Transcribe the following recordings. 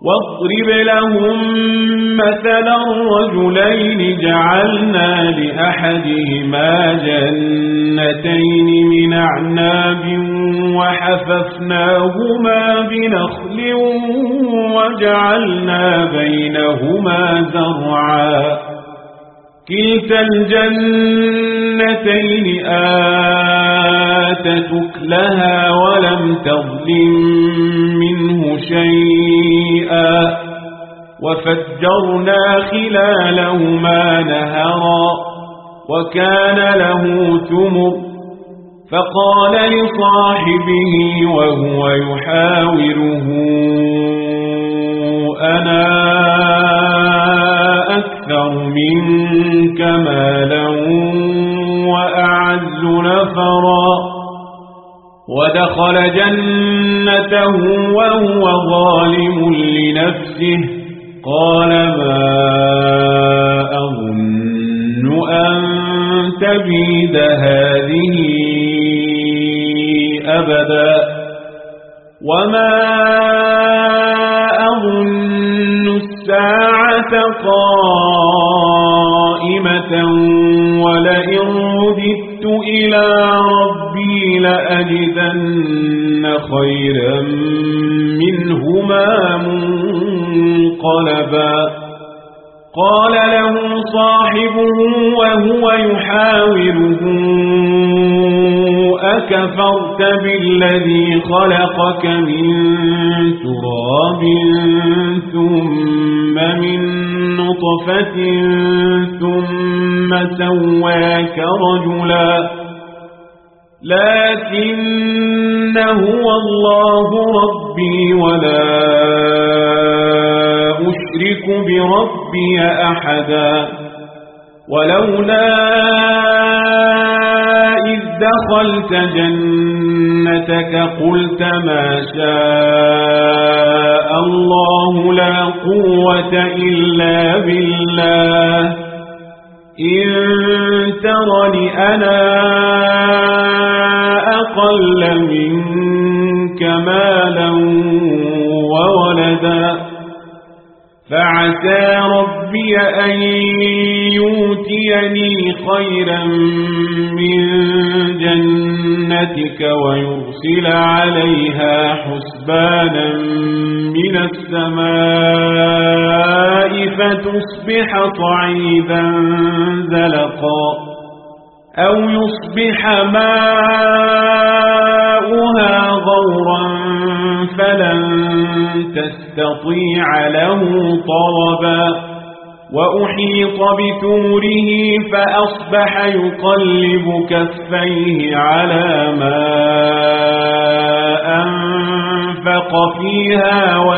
واضرب لهم مثلا رجلين جعلنا لأحدهما جنتين من أعناب وحففناهما بنخل وجعلنا بينهما زرعا كلتا الجنتين آتت أكلها ولم تظلم منه شيئا وفجرنا خلالهما نهرا وكان له ثمر فقال لصاحبه وهو يحاوره أنا أكثر منك مالا وأعز نفرا ودخل جنته وهو ظالم لنفسه قال ما أظن أن تبيد هذه أبدا وما أظن الساعة قائمة ولئن رددت إلى ربي لأجدن خيرا منهما منقلبا قال له صاحبه وهو يحاوره أكفرت بالذي خلقك من تراب ثم من نطفة ثم سواك رجلا لكن هو الله ربي ولا أشرك بربي أحدا ولولا إذ دخلت جنتك قلت ما شاء الله لا قوة إلا بالله إن ترني أنا أقل منك مالا وولدا فعسى ربي أن يؤتيني خيرا من جنتك ويرسل عليها حسبانا من السماء فتصبح صعيدا زلقا أو يصبح ماؤها غورا فلن تستطيع له طلبا وأحيط بثمره فأصبح يقلب كفيه على ما أنفق فيها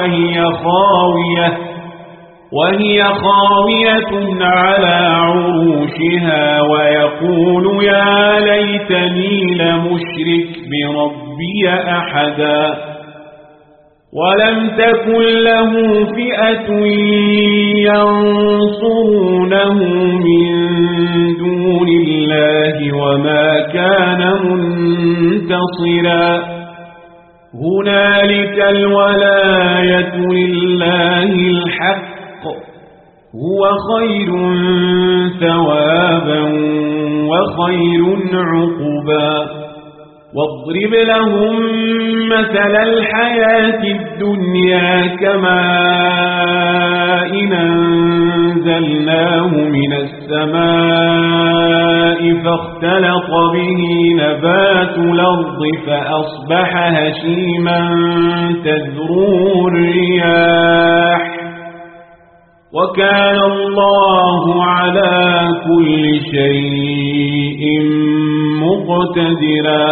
وهي خاوية على عروشها ويقول يا ليتني لمشرك بربي أحدا ولم تكن له فئة ينصرونه من دون الله وما كان منتصرا هنالك الولاية لله الحق هو خير ثوابا وخير عقبا واضرب لهم مثل الحياة الدنيا كماء أنزلناه من السماء فاختلط به نبات الأرض فأصبح هشيما تذروه الرياح وكان الله على كل شيء مقتدرا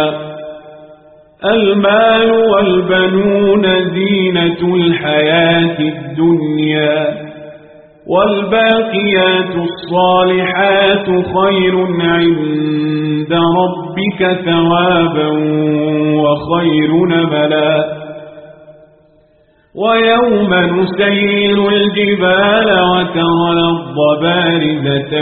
المال والبنون زينة الحياة الدنيا والباقيات الصالحات خير عند ربك ثوابا وخير نملا ويوم نسير الجبال وترى الأرض بارزة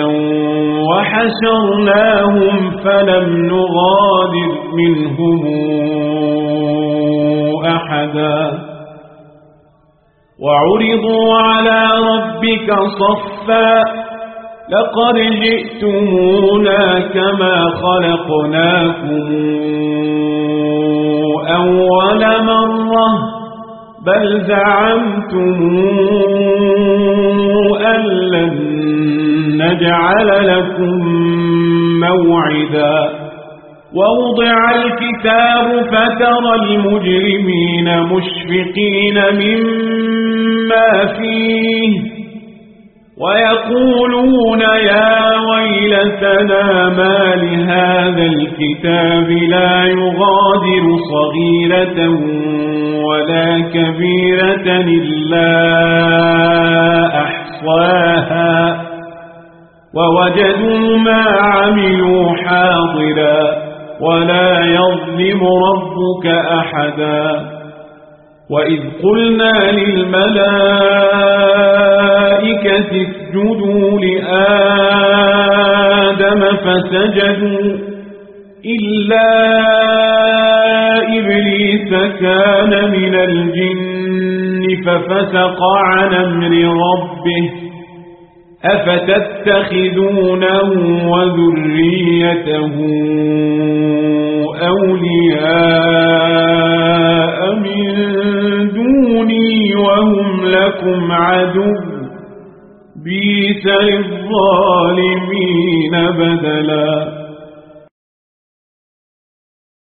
وحشرناهم فلم نغادر منهم أحدا وعرضوا على ربك صفا لقد جئتمونا كما خلقناكم أول مرة بل زعمتم أن لن نجعل لكم موعدا ووضع الكتاب فترى المجرمين مشفقين مما فيه ويقولون يا ويلتنا ما لهذا الكتاب لا يغادر صغيرة ولا كبيرة إلا أحصاها ووجدوا ما عملوا حاضرا ولا يظلم ربك أحدا وإذ قلنا للملائكة اسجدوا لآدم فسجدوا إلا إبليس كان من الجن ففسق عن أمر ربه أفتتخذونه وذريته أولياء من دوني وهم لكم عدو بئس للظالمين بدلا